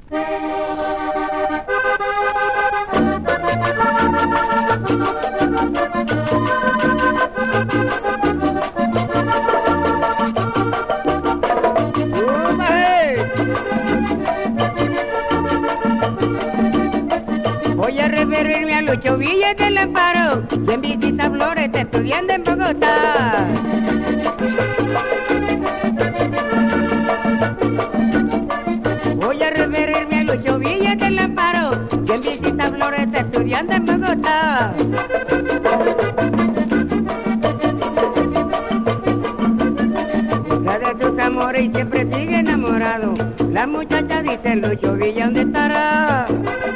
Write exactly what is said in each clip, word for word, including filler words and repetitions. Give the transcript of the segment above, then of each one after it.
Voy a referirme a Lucho Villa del Amparo, quien visita Flores, está estudiando en Bogotá. Voy a referirme a Lucho Villa del Amparo, quien visita Flores, está estudiando en Bogotá. Busca de tus amores y siempre sigue enamorado. La muchacha dice, Lucho Villa, ¿dónde estará?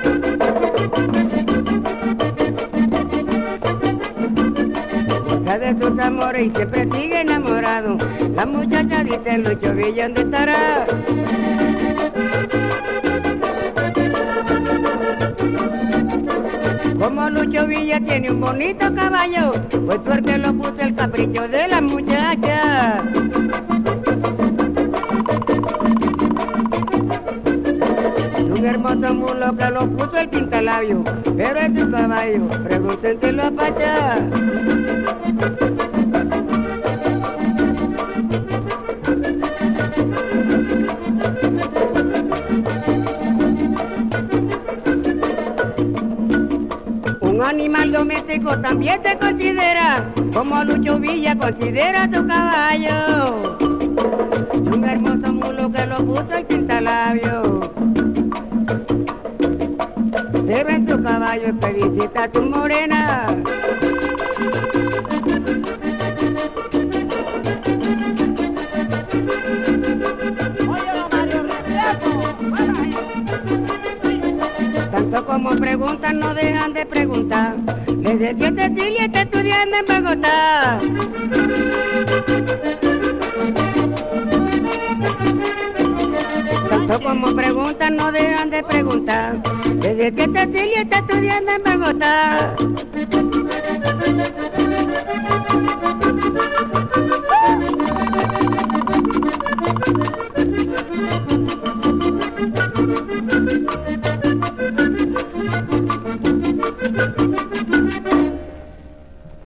De tus amores y siempre sigue enamorado. La muchacha dice, Lucho Villa, ¿dónde estará? Como Lucho Villa tiene un bonito caballo, pues suerte lo puso el capricho de la muchacha. Un hermoso mulo que lo puso el pintalabio, pero es tu caballo, pregúntenselo a Pacha. Un animal doméstico también te considera, como Lucho Villa considera tu caballo. Un hermoso mulo que lo puso el pintalabio, pero en tu caballo es que visita tu morena. Tanto como preguntan no dejan de preguntar. Les decía Cecilia está estudiando en Bogotá. Tanto como preguntan no dejan de preguntar. Les decía Cecilia está estudiando en Bogotá.